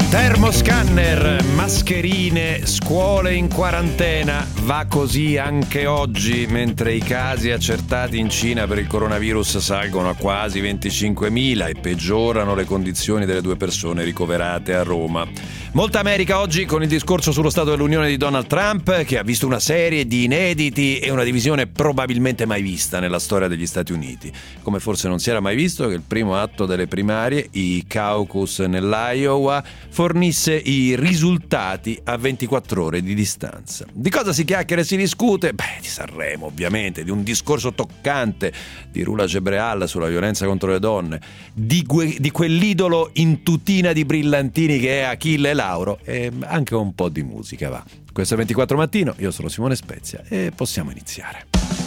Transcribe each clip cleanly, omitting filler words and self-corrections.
Termoscanner, mascherine, scuole in quarantena. Va così anche oggi, mentre i casi accertati in Cina per il coronavirus salgono a quasi 25.000 e peggiorano le condizioni delle 2 persone ricoverate a Roma. Molta America oggi con il discorso sullo Stato dell'Unione di Donald Trump, che ha visto una serie di inediti e una divisione probabilmente mai vista nella storia degli Stati Uniti. Come forse non si era mai visto che il primo atto delle primarie, i caucus nell'Iowa, fornisse i risultati a 24 ore di distanza. Di cosa si chiacchiera e si discute? Di Sanremo, ovviamente, di un discorso toccante di Rula Gebreal sulla violenza contro le donne, di quell'idolo in tutina di brillantini che è Achille Lauro, e anche un po' di musica, va. Questo è 24 Mattino, io sono Simone Spezia e possiamo iniziare.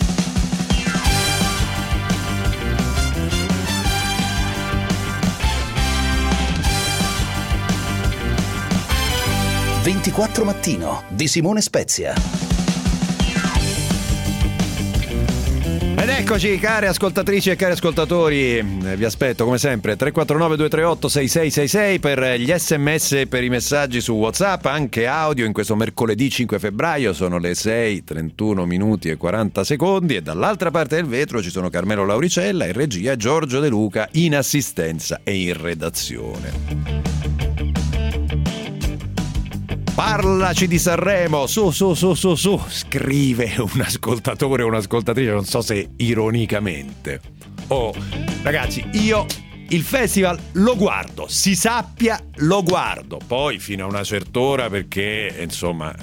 «24 Mattino» di Simone Spezia. Ed eccoci, care ascoltatrici e cari ascoltatori, vi aspetto come sempre 349 238 6666 per gli sms e per i messaggi su WhatsApp, anche audio. In questo mercoledì 5 febbraio sono le 6:31 minuti e 40 secondi e dall'altra parte del vetro ci sono Carmelo Lauricella in regia e Giorgio De Luca in assistenza e in redazione. Parlaci di Sanremo, su, scrive un ascoltatore o un'ascoltatrice, non so se ironicamente. Oh, ragazzi, io il festival lo guardo, si sappia, lo guardo, poi fino a una certa ora perché, insomma,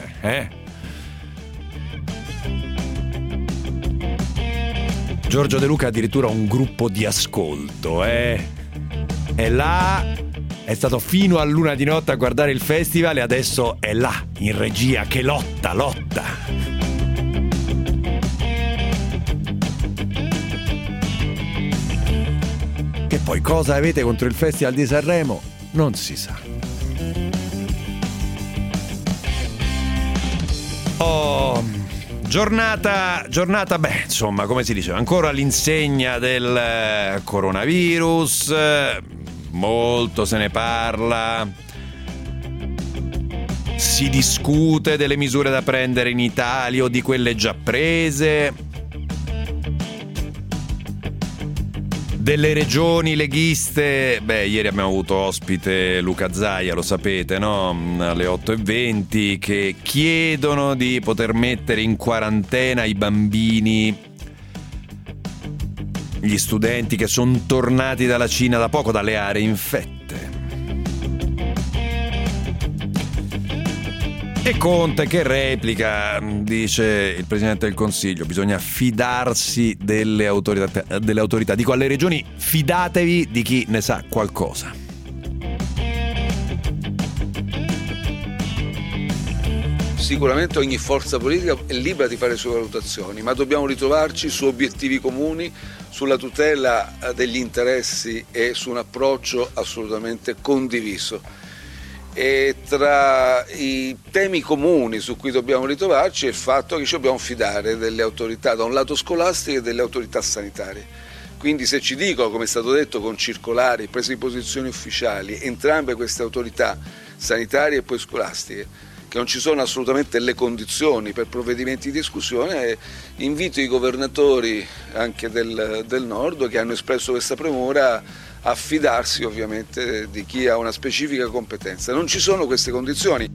Giorgio De Luca ha addirittura un gruppo di ascolto, è là. È stato fino a l'1 di notte a guardare il festival e adesso è là, in regia, che lotta. Che poi cosa avete contro il Festival di Sanremo? Non si sa. Oh, giornata, insomma, come si diceva, ancora all'insegna del coronavirus. Molto se ne parla, si discute delle misure da prendere in Italia o di quelle già prese, delle regioni leghiste. Ieri abbiamo avuto ospite Luca Zaia, lo sapete, no? Alle 8:20, che chiedono di poter mettere in quarantena i bambini, gli studenti che sono tornati dalla Cina da poco, dalle aree infette. E Conte che replica, dice il Presidente del Consiglio, bisogna fidarsi delle autorità. Dico alle regioni, fidatevi di chi ne sa qualcosa. Sicuramente ogni forza politica è libera di fare le sue valutazioni, ma dobbiamo ritrovarci su obiettivi comuni, sulla tutela degli interessi e su un approccio assolutamente condiviso. E tra i temi comuni su cui dobbiamo ritrovarci è il fatto che ci dobbiamo fidare delle autorità, da un lato scolastiche e delle autorità sanitarie. Quindi se ci dicono, come è stato detto con circolari, prese di posizioni ufficiali, entrambe queste autorità sanitarie e poi scolastiche, che non ci sono assolutamente le condizioni per provvedimenti di esclusione, invito i governatori anche del nord che hanno espresso questa premura a fidarsi ovviamente di chi ha una specifica competenza. Non ci sono queste condizioni.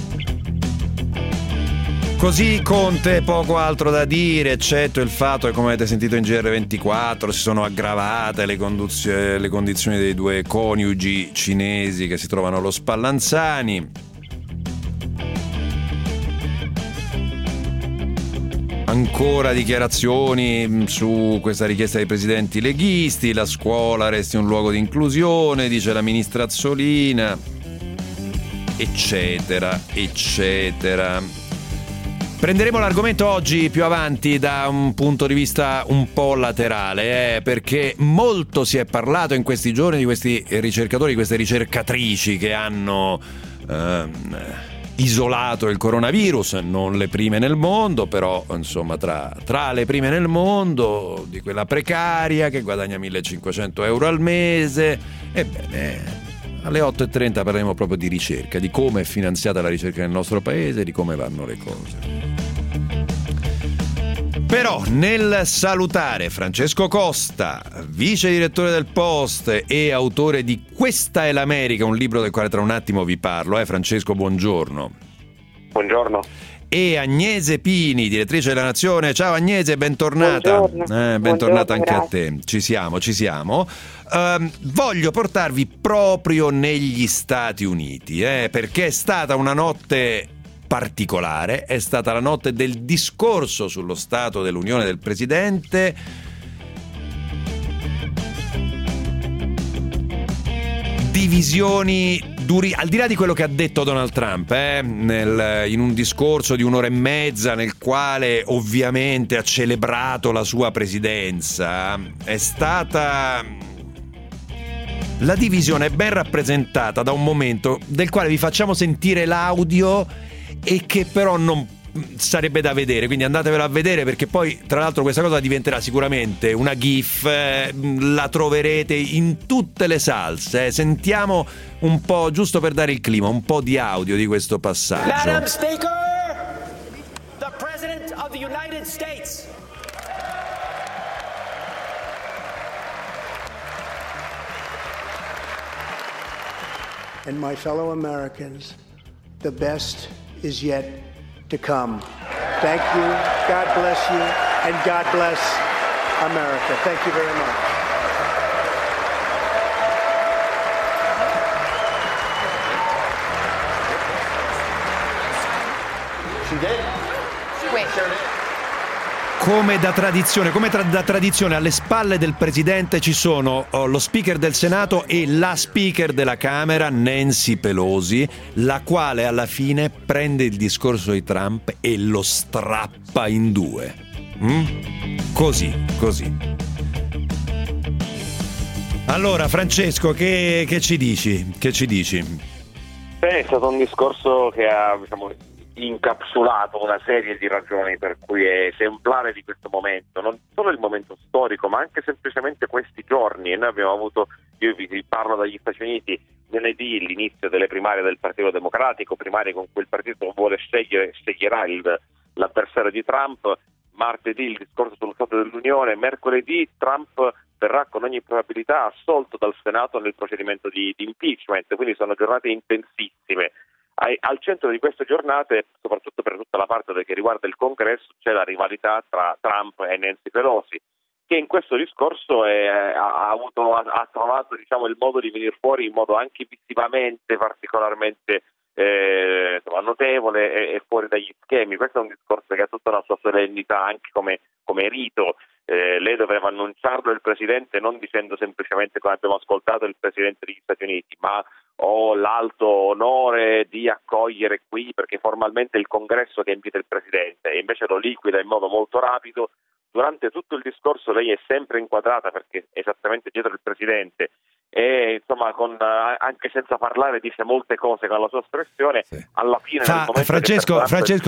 Così Conte, poco altro da dire, eccetto il fatto che, come avete sentito in GR24, si sono aggravate le condizioni dei 2 coniugi cinesi che si trovano allo Spallanzani. Ancora dichiarazioni su questa richiesta dei presidenti leghisti, la scuola resti un luogo di inclusione, dice la ministra Azzolina, eccetera. Prenderemo l'argomento oggi più avanti da un punto di vista un po' laterale, perché molto si è parlato in questi giorni di questi ricercatori, di queste ricercatrici che hanno isolato il coronavirus, non le prime nel mondo, però insomma tra le prime nel mondo, di quella precaria che guadagna 1.500 euro al mese. Ebbene, Alle 8.30 parleremo proprio di ricerca, di come è finanziata la ricerca nel nostro paese, di come vanno le cose. Però nel salutare Francesco Costa, vice direttore del Post e autore di Questa è l'America, un libro del quale tra un attimo vi parlo. Francesco, buongiorno. Buongiorno. E Agnese Pini, direttrice della Nazione. Ciao Agnese, bentornata. Bentornata anche grazie. A te. Ci siamo. Voglio portarvi proprio negli Stati Uniti, perché è stata una notte particolare, è stata la notte del discorso sullo Stato dell'Unione del Presidente. Divisioni duri, al di là di quello che ha detto Donald Trump in un discorso di 1 ora e mezza nel quale ovviamente ha celebrato la sua presidenza, è stata... La divisione è ben rappresentata da un momento del quale vi facciamo sentire l'audio e che però non sarebbe da vedere, quindi andatevelo a vedere, perché poi tra l'altro questa cosa diventerà sicuramente una gif, la troverete in tutte le salse. Sentiamo un po', giusto per dare il clima, un po' di audio di questo passaggio. Madam Speaker, the President of the United States. And my fellow Americans, the best is yet to come. Thank you, God bless you, and God bless America. Thank you very much. She did? Wait. Come da tradizione, alle spalle del presidente ci sono lo speaker del Senato e la speaker della Camera, Nancy Pelosi, la quale alla fine prende il discorso di Trump e lo strappa in 2. Così. Allora, Francesco, che ci dici? È stato un discorso che ha, incapsulato una serie di ragioni per cui è esemplare di questo momento, non solo il momento storico ma anche semplicemente questi giorni. Noi abbiamo avuto, io vi parlo dagli Stati Uniti, lunedì l'inizio delle primarie del Partito Democratico, primarie con cui il partito sceglierà l'avversario di Trump, martedì il discorso sullo Stato dell'Unione, mercoledì Trump verrà con ogni probabilità assolto dal Senato nel procedimento di impeachment, quindi sono giornate intensissime. Al centro di queste giornate, soprattutto per tutta la parte che riguarda il Congresso, c'è la rivalità tra Trump e Nancy Pelosi, che in questo discorso ha trovato il modo di venire fuori in modo anche visivamente particolarmente notevole e fuori dagli schemi. Questo è un discorso che ha tutta una sua solennità anche come rito. Lei doveva annunciarlo il Presidente non dicendo semplicemente, come abbiamo ascoltato, il Presidente degli Stati Uniti, ma ho l'alto onore di accogliere qui, perché formalmente è il Congresso che invita il Presidente, e invece lo liquida in modo molto rapido. Durante tutto il discorso lei è sempre inquadrata, perché esattamente dietro il Presidente, e anche senza parlare dice molte cose con la sua espressione. Sì. Alla fine Francesco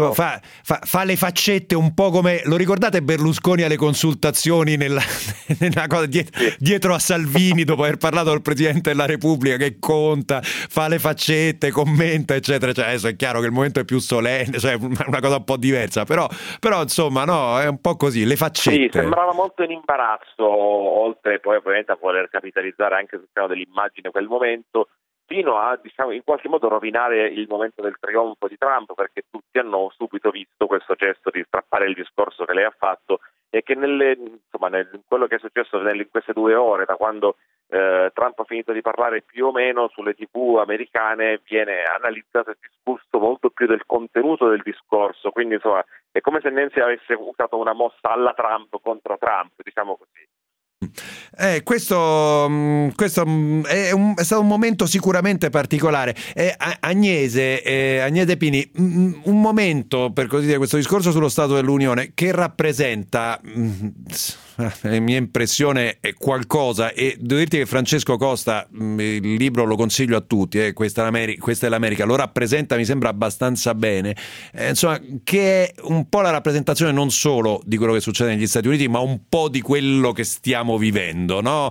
fa le faccette un po' come lo ricordate Berlusconi alle consultazioni nella cosa dietro a Salvini dopo aver parlato al Presidente della Repubblica, che conta, fa le faccette, commenta eccetera. Adesso è chiaro che il momento è più solenne, una cosa un po' diversa, però insomma no, è un po' così, le faccette. Sì, sembrava molto in imbarazzo, oltre poi ovviamente a voler capitalizzare anche sul piano dell'immagine quel momento, fino a in qualche modo rovinare il momento del trionfo di Trump, perché tutti hanno subito visto questo gesto di strappare il discorso che lei ha fatto, e che quello che è successo in queste 2 ore, da quando Trump ha finito di parlare, più o meno sulle TV americane viene analizzato e discusso molto più del contenuto del discorso. Quindi è come se Nancy avesse usato una mossa alla Trump contro Trump, diciamo così. Questo è stato un momento sicuramente particolare. Agnese Pini, un momento, per così dire, questo discorso sullo Stato dell'Unione che rappresenta la mia impressione è qualcosa, e devo dirti che Francesco Costa, il libro lo consiglio a tutti, questa è l'America, lo rappresenta, mi sembra abbastanza bene, insomma, che è un po' la rappresentazione non solo di quello che succede negli Stati Uniti, ma un po' di quello che stiamo vivendo, no?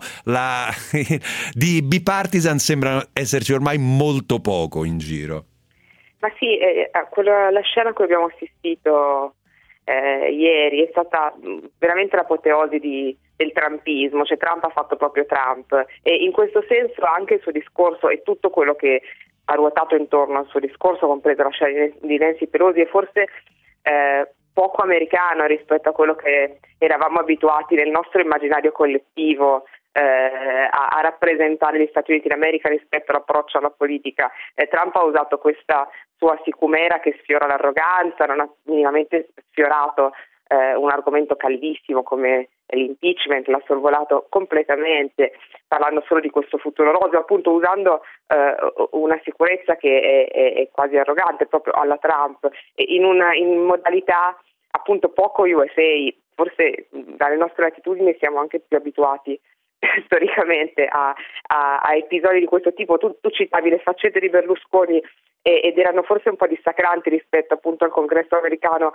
Di bipartisan sembra esserci ormai molto poco in giro. Ma sì, la scena a cui abbiamo assistito ieri è stata veramente l'apoteosi del trumpismo, cioè Trump ha fatto proprio Trump, e in questo senso anche il suo discorso e tutto quello che ha ruotato intorno al suo discorso, compreso la scena di Nancy Pelosi, è forse poco americano rispetto a quello che eravamo abituati nel nostro immaginario collettivo a rappresentare gli Stati Uniti d'America rispetto all'approccio alla politica. Trump ha usato questa sua sicumera che sfiora l'arroganza, non ha minimamente sfiorato un argomento caldissimo come l'impeachment, l'ha sorvolato completamente, parlando solo di questo futuro roseo, appunto usando una sicurezza che è quasi arrogante, proprio alla Trump, in modalità appunto poco USA. Forse dalle nostre latitudini siamo anche più abituati storicamente a episodi di questo tipo. Tu citavi le faccette di Berlusconi ed erano forse un po' dissacranti rispetto appunto al Congresso americano,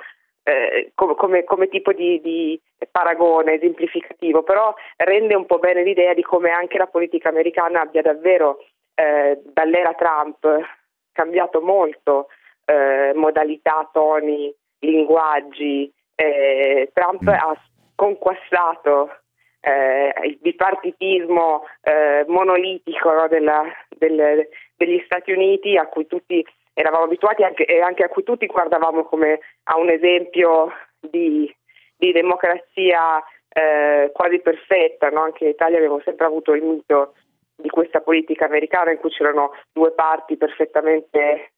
come tipo di paragone esemplificativo, però rende un po' bene l'idea di come anche la politica americana abbia davvero dall'era Trump cambiato molto modalità, toni, linguaggi. Trump ha sconquassato il bipartitismo monolitico, no, degli Stati Uniti, a cui tutti eravamo abituati e anche a cui tutti guardavamo come a un esempio di democrazia quasi perfetta, no? Anche in Italia abbiamo sempre avuto il mito di questa politica americana in cui c'erano due parti perfettamente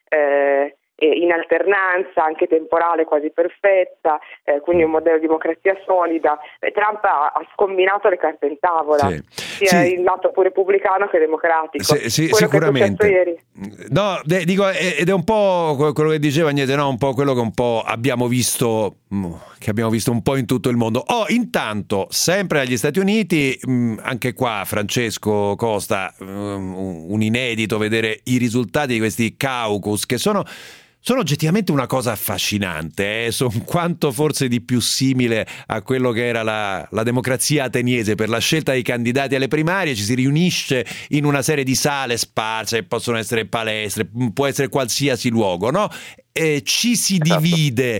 in alternanza, anche temporale quasi perfetta, quindi un modello di democrazia solida. Trump ha scombinato le carte in tavola, sia il lato pure repubblicano che democratico. Sì, sicuramente. Ieri. No, dico, ed è un po' quello che diceva Agnese, no? Un po' quello che un po' abbiamo visto un po' in tutto il mondo. Intanto, sempre agli Stati Uniti, anche qua Francesco Costa, un inedito vedere i risultati di questi caucus, che sono oggettivamente una cosa affascinante, sono quanto forse di più simile a quello che era la democrazia ateniese. Per la scelta dei candidati alle primarie ci si riunisce in una serie di sale sparse, possono essere palestre, può essere qualsiasi luogo, no? Ci si divide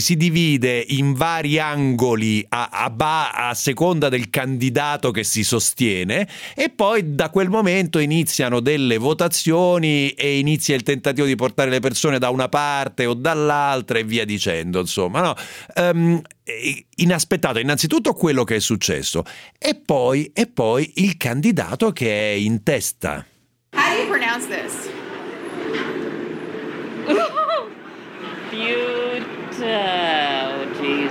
in vari angoli a seconda del candidato che si sostiene, e poi da quel momento iniziano delle votazioni e inizia il tentativo di portare le persone da una parte o dall'altra e via dicendo, insomma, no? Inaspettato innanzitutto quello che è successo e poi il candidato che è in testa. How do you pronounce this? Oh, jeez.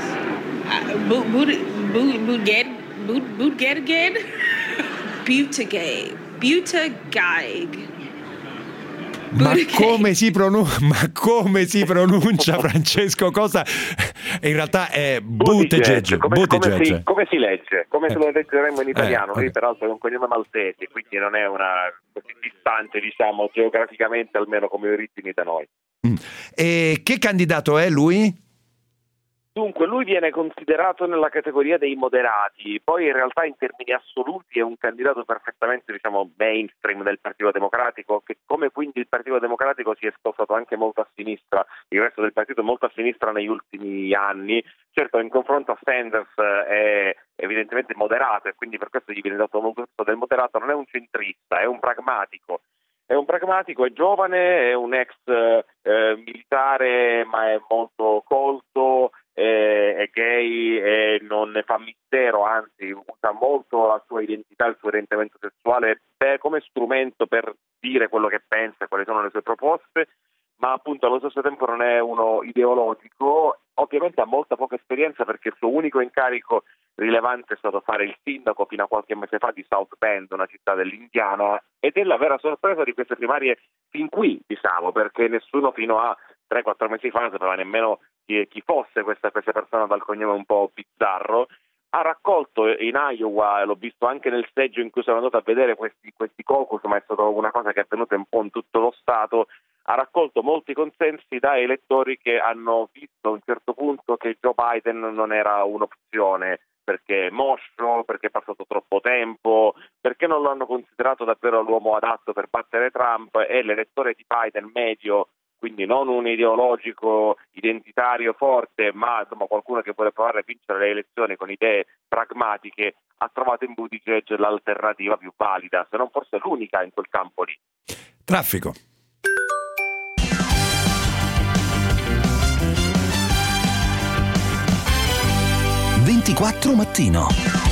Buttigieg. Ma come si pronuncia, Francesco Costa? In realtà è Buttigieg. Come si legge? Come se lo leggeremmo in italiano? Lui peraltro è un cognome maltese, quindi non è una così distante, diciamo, geograficamente, almeno come origini da noi. E che candidato è lui? Dunque, lui viene considerato nella categoria dei moderati, poi in realtà in termini assoluti è un candidato perfettamente, diciamo, mainstream del Partito Democratico, che come quindi il Partito Democratico si è spostato anche molto a sinistra, il resto del partito molto a sinistra negli ultimi anni. Certo, in confronto a Sanders è evidentemente moderato e quindi per questo gli viene dato molto del moderato. Non è un centrista, è un pragmatico. È giovane, è un ex militare, ma è molto colto, è gay e non ne fa mistero, anzi usa molto la sua identità, il suo orientamento sessuale come strumento per dire quello che pensa, quali sono le sue proposte, ma appunto allo stesso tempo non è uno ideologico. Ovviamente ha molta poca esperienza perché il suo unico incarico rilevante è stato fare il sindaco fino a qualche mese fa di South Bend, una città dell'Indiana, ed è la vera sorpresa di queste primarie fin qui, diciamo, perché nessuno fino a 3-4 mesi fa non sapeva nemmeno chi fosse questa persona dal cognome un po' bizzarro. ha raccolto in Iowa, l'ho visto anche nel seggio in cui sono andato a vedere questi caucus, ma è stata una cosa che è avvenuta un po' in tutto lo Stato, ha raccolto molti consensi da elettori che hanno visto a un certo punto che Joe Biden non era un'opzione, perché è moscio, perché è passato troppo tempo, perché non lo hanno considerato davvero l'uomo adatto per battere Trump, e l'elettore di Biden medio, quindi non un ideologico identitario forte, ma insomma qualcuno che vuole provare a vincere le elezioni con idee pragmatiche, ha trovato in Buttigieg l'alternativa più valida, se non forse l'unica in quel campo lì. Traffico. Mattino.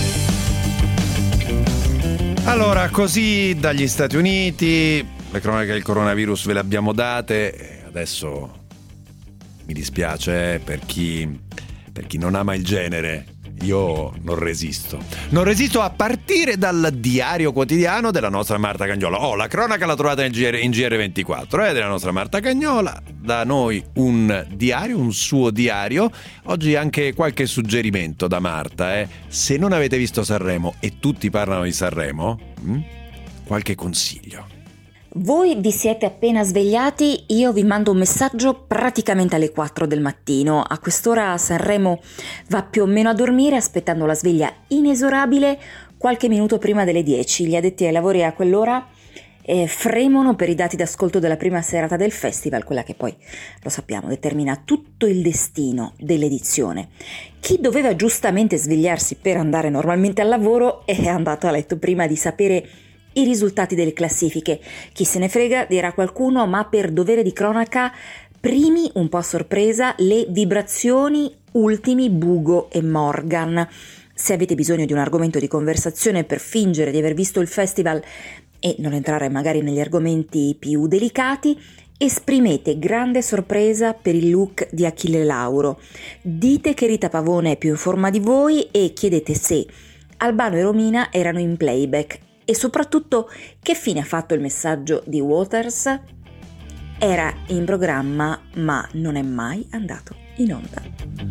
Allora, così dagli Stati Uniti, le cronache del coronavirus ve le abbiamo date, adesso mi dispiace per chi non ama il genere, io non resisto a partire dal diario quotidiano della nostra Marta Cagnola. La cronaca la trovate in GR24, della nostra Marta Cagnola, da noi un diario, un suo diario. Oggi anche qualche suggerimento da Marta, se non avete visto Sanremo e tutti parlano di Sanremo, qualche consiglio. Voi vi siete appena svegliati, io vi mando un messaggio praticamente alle 4 del mattino. A quest'ora Sanremo va più o meno a dormire, aspettando la sveglia inesorabile qualche minuto prima delle 10. Gli addetti ai lavori a quell'ora fremono per i dati d'ascolto della prima serata del festival, quella che poi, lo sappiamo, determina tutto il destino dell'edizione. Chi doveva giustamente svegliarsi per andare normalmente al lavoro è andato a letto prima di sapere i risultati delle classifiche. Chi se ne frega, dirà qualcuno, ma per dovere di cronaca, primi, un po' a sorpresa, le vibrazioni ultimi Bugo e Morgan. Se avete bisogno di un argomento di conversazione per fingere di aver visto il festival e non entrare magari negli argomenti più delicati, esprimete grande sorpresa per il look di Achille Lauro. Dite che Rita Pavone è più in forma di voi e chiedete se Albano e Romina erano in playback. E soprattutto, che fine ha fatto il messaggio di Waters? Era in programma, ma non è mai andato in onda.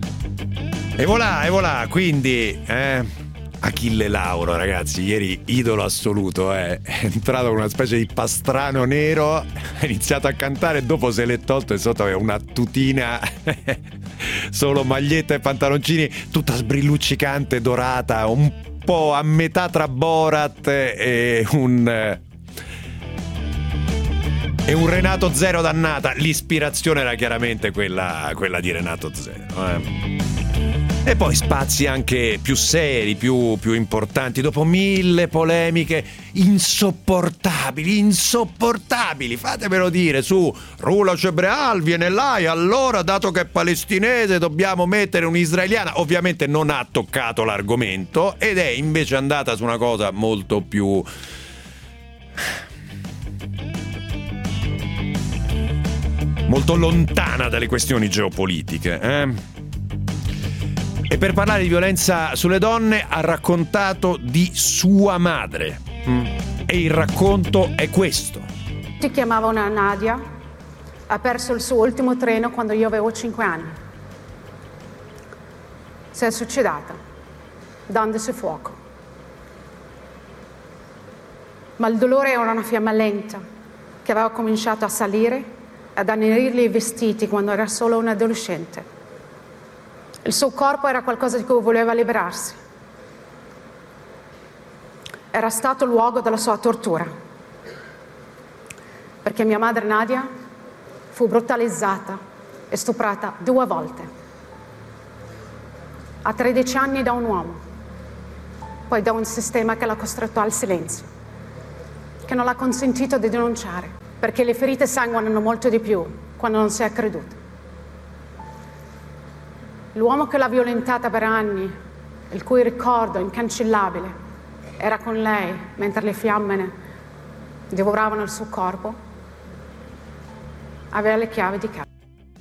E voilà, quindi Achille Lauro, ragazzi, ieri idolo assoluto, è entrato con una specie di pastrano nero, ha iniziato a cantare e dopo se l'è tolto e sotto aveva una tutina solo maglietta e pantaloncini, tutta sbrilluccicante, dorata, un po' a metà tra Borat e un Renato Zero dannata. L'ispirazione era chiaramente quella di Renato Zero. E poi spazi anche più seri, più importanti, dopo 1000 polemiche insopportabili, fatemelo dire, su Rula Cebreal viene là e allora, dato che è palestinese, dobbiamo mettere un'israeliana. Ovviamente non ha toccato l'argomento ed è invece andata su una cosa molto più lontana dalle questioni geopolitiche, E per parlare di violenza sulle donne ha raccontato di sua madre. E il racconto è questo. Si chiamava una Nadia, ha perso il suo ultimo treno quando io avevo 5 anni. Si è suicidata, dandosi fuoco. Ma il dolore era una fiamma lenta che aveva cominciato a salire, ad annerirgli i vestiti quando era solo un adolescente. Il suo corpo era qualcosa di cui voleva liberarsi. Era stato il luogo della sua tortura. Perché mia madre Nadia fu brutalizzata e stuprata 2 volte. A 13 anni da un uomo, poi da un sistema che l'ha costretto al silenzio, che non l'ha consentito di denunciare, perché le ferite sanguinano molto di più quando non si è creduto. L'uomo che l'ha violentata per anni, il cui ricordo incancellabile era con lei mentre le fiamme divoravano il suo corpo, aveva le chiavi di casa.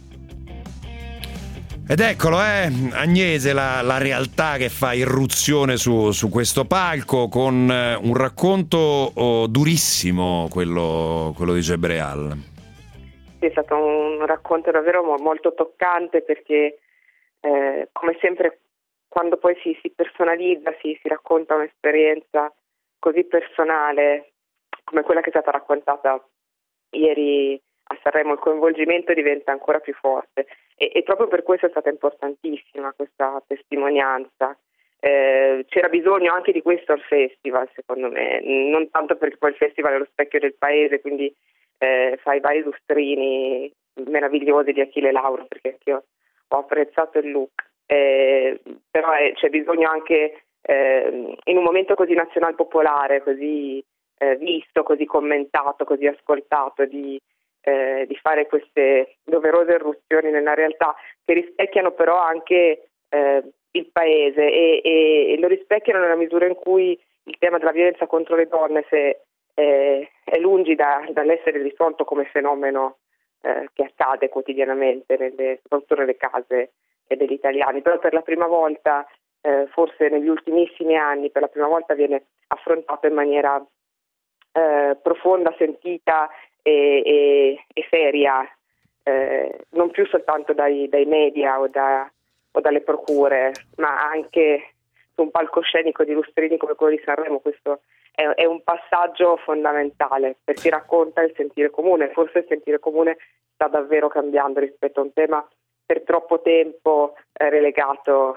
Ed eccolo, Agnese, la realtà che fa irruzione su questo palco con un racconto durissimo, quello di Cebreal. È stato un racconto davvero molto toccante perché come sempre quando poi si personalizza, si racconta un'esperienza così personale come quella che è stata raccontata ieri a Sanremo, il coinvolgimento diventa ancora più forte e proprio per questo è stata importantissima questa testimonianza. C'era bisogno anche di questo al festival, secondo me, non tanto perché poi il festival è lo specchio del paese, quindi fa i vari lustrini meravigliosi di Achille Lauro, perché anch'io ho apprezzato il look, però c'è bisogno anche in un momento così nazional popolare, così visto, così commentato, così ascoltato, di fare queste doverose irruzioni nella realtà che rispecchiano però anche il paese e lo rispecchiano nella misura in cui il tema della violenza contro le donne, se è lungi dall'essere risolto come fenomeno che accade quotidianamente soprattutto nelle case degli italiani, però per la prima volta, forse negli ultimissimi anni, per la prima volta viene affrontato in maniera profonda, sentita e seria, non più soltanto dai media o dalle procure, ma anche su un palcoscenico di lustrini come quello di Sanremo. Questo è un passaggio fondamentale per chi racconta il sentire comune. Forse il sentire comune sta davvero cambiando rispetto a un tema per troppo tempo relegato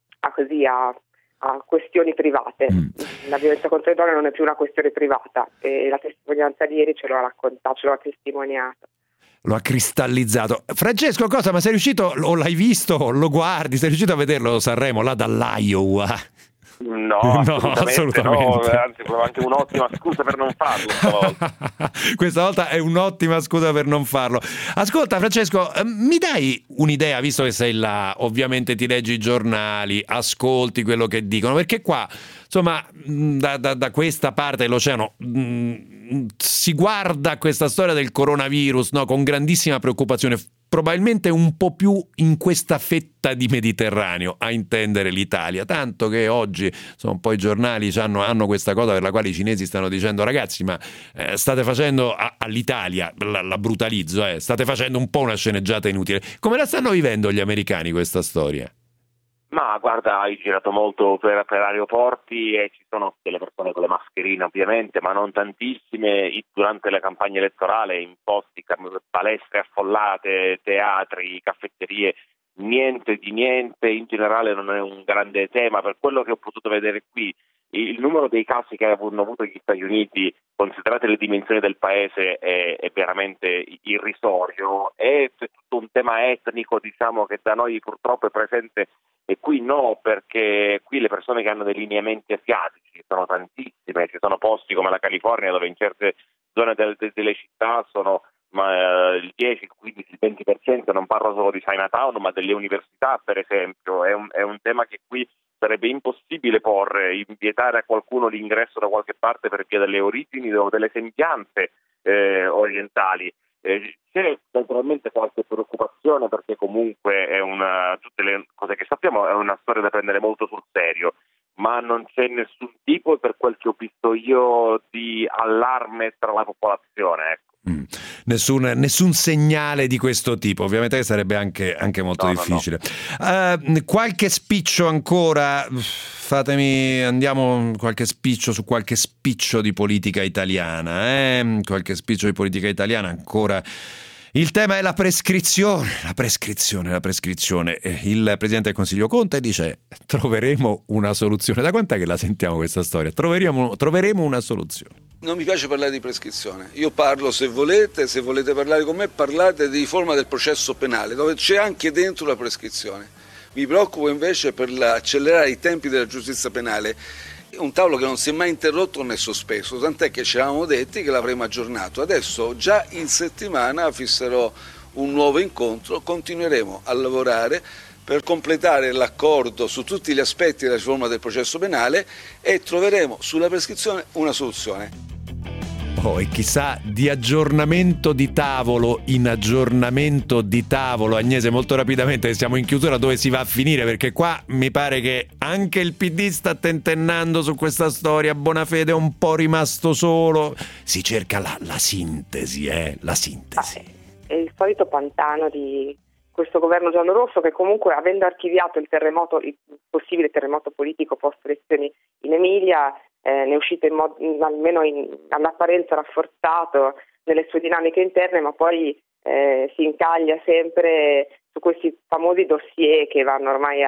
a questioni private. La violenza contro le donne non è più una questione privata e la testimonianza di ieri ce lo ha raccontato, ce lo ha testimoniato. Lo ha cristallizzato. Francesco Costa, ma sei riuscito, o l'hai visto, lo guardi, sei riuscito a vederlo Sanremo là dall'Iowa? No, assolutamente no, anzi, anche un'ottima scusa per non farlo stavolta. Questa volta è un'ottima scusa per non farlo. Ascolta Francesco, mi dai un'idea, visto che sei là, ovviamente ti leggi i giornali, ascolti quello che dicono, perché qua, insomma, da questa parte dell'oceano si guarda questa storia del coronavirus, no, con grandissima preoccupazione, probabilmente un po' più in questa fetta di Mediterraneo, a intendere l'Italia, tanto che oggi un po' i giornali hanno questa cosa per la quale i cinesi stanno dicendo: ragazzi, ma state facendo all'Italia, la brutalizzo, state facendo un po' una sceneggiata inutile. Come la stanno vivendo gli americani questa storia? Ma guarda, hai girato molto per aeroporti e ci sono delle persone con le mascherine ovviamente, ma non tantissime. Durante la campagna elettorale in posti, palestre affollate, teatri, caffetterie, niente di niente. In generale non è un grande tema. Per quello che ho potuto vedere qui, il numero dei casi che hanno avuto gli Stati Uniti, considerate le dimensioni del paese, è veramente irrisorio. È tutto un tema etnico, diciamo, che da noi purtroppo è presente. E qui no, perché qui le persone che hanno dei lineamenti asiatici sono tantissime, ci sono posti come la California dove in certe zone delle città sono il 10, il 15, il 20%, non parlo solo di Chinatown ma delle università per esempio. È un tema che qui sarebbe impossibile porre, vietare a qualcuno l'ingresso da qualche parte per via delle origini o delle sembianze orientali. C'è naturalmente qualche preoccupazione perché comunque tutte le cose che sappiamo è una storia da prendere molto sul serio, ma non c'è nessun tipo, per quel che ho visto io, di allarme tra la popolazione, ecco. Nessun segnale di questo tipo, ovviamente sarebbe anche molto difficile. No. Qualche spiccio ancora, andiamo qualche spiccio su qualche spiccio di politica italiana, qualche spiccio di politica italiana ancora. Il tema è la prescrizione. Il Presidente del Consiglio Conte dice: troveremo una soluzione. Da quant'è che la sentiamo questa storia? Troveremo una soluzione. Non mi piace parlare di prescrizione. Io parlo, se volete parlare con me, parlate di riforma del processo penale, dove c'è anche dentro la prescrizione. Mi preoccupo invece per accelerare i tempi della giustizia penale. Un tavolo che non si è mai interrotto né sospeso, tant'è che ci eravamo detti che l'avremmo aggiornato. Adesso già in settimana fisserò un nuovo incontro, continueremo a lavorare per completare l'accordo su tutti gli aspetti della riforma del processo penale e troveremo sulla prescrizione una soluzione. E chissà, di aggiornamento di tavolo in aggiornamento di tavolo, Agnese, molto rapidamente, che siamo in chiusura, dove si va a finire? Perché qua mi pare che anche il PD sta tentennando su questa storia, Bonafede è un po' rimasto solo, si cerca la sintesi, la sintesi. È il solito pantano di questo governo giallorosso, che comunque, avendo archiviato il possibile terremoto politico post elezioni in Emilia, ne è uscito almeno all'apparenza rafforzato nelle sue dinamiche interne, ma poi si incaglia sempre su questi famosi dossier che vanno ormai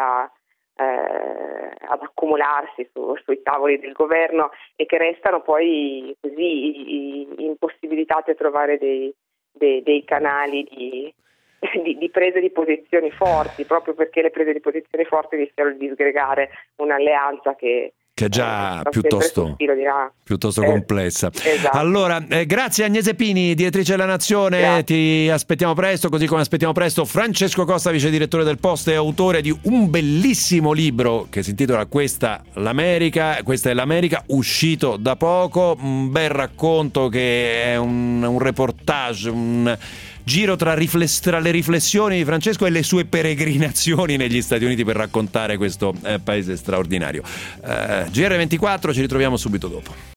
ad accumularsi sui tavoli del governo e che restano poi così impossibilitati a trovare dei canali di prese di posizioni forti, proprio perché le prese di posizioni forti rischiano di disgregare un'alleanza che è già piuttosto complessa. Esatto. Allora, grazie Agnese Pini, direttrice della Nazione. Grazie. Ti aspettiamo presto, così come aspettiamo presto Francesco Costa, vice direttore del Post e autore di un bellissimo libro che si intitola Questa è l'America, uscito da poco, un bel racconto che è un reportage, un giro tra le riflessioni di Francesco e le sue peregrinazioni negli Stati Uniti per raccontare questo paese straordinario. GR24, ci ritroviamo subito dopo.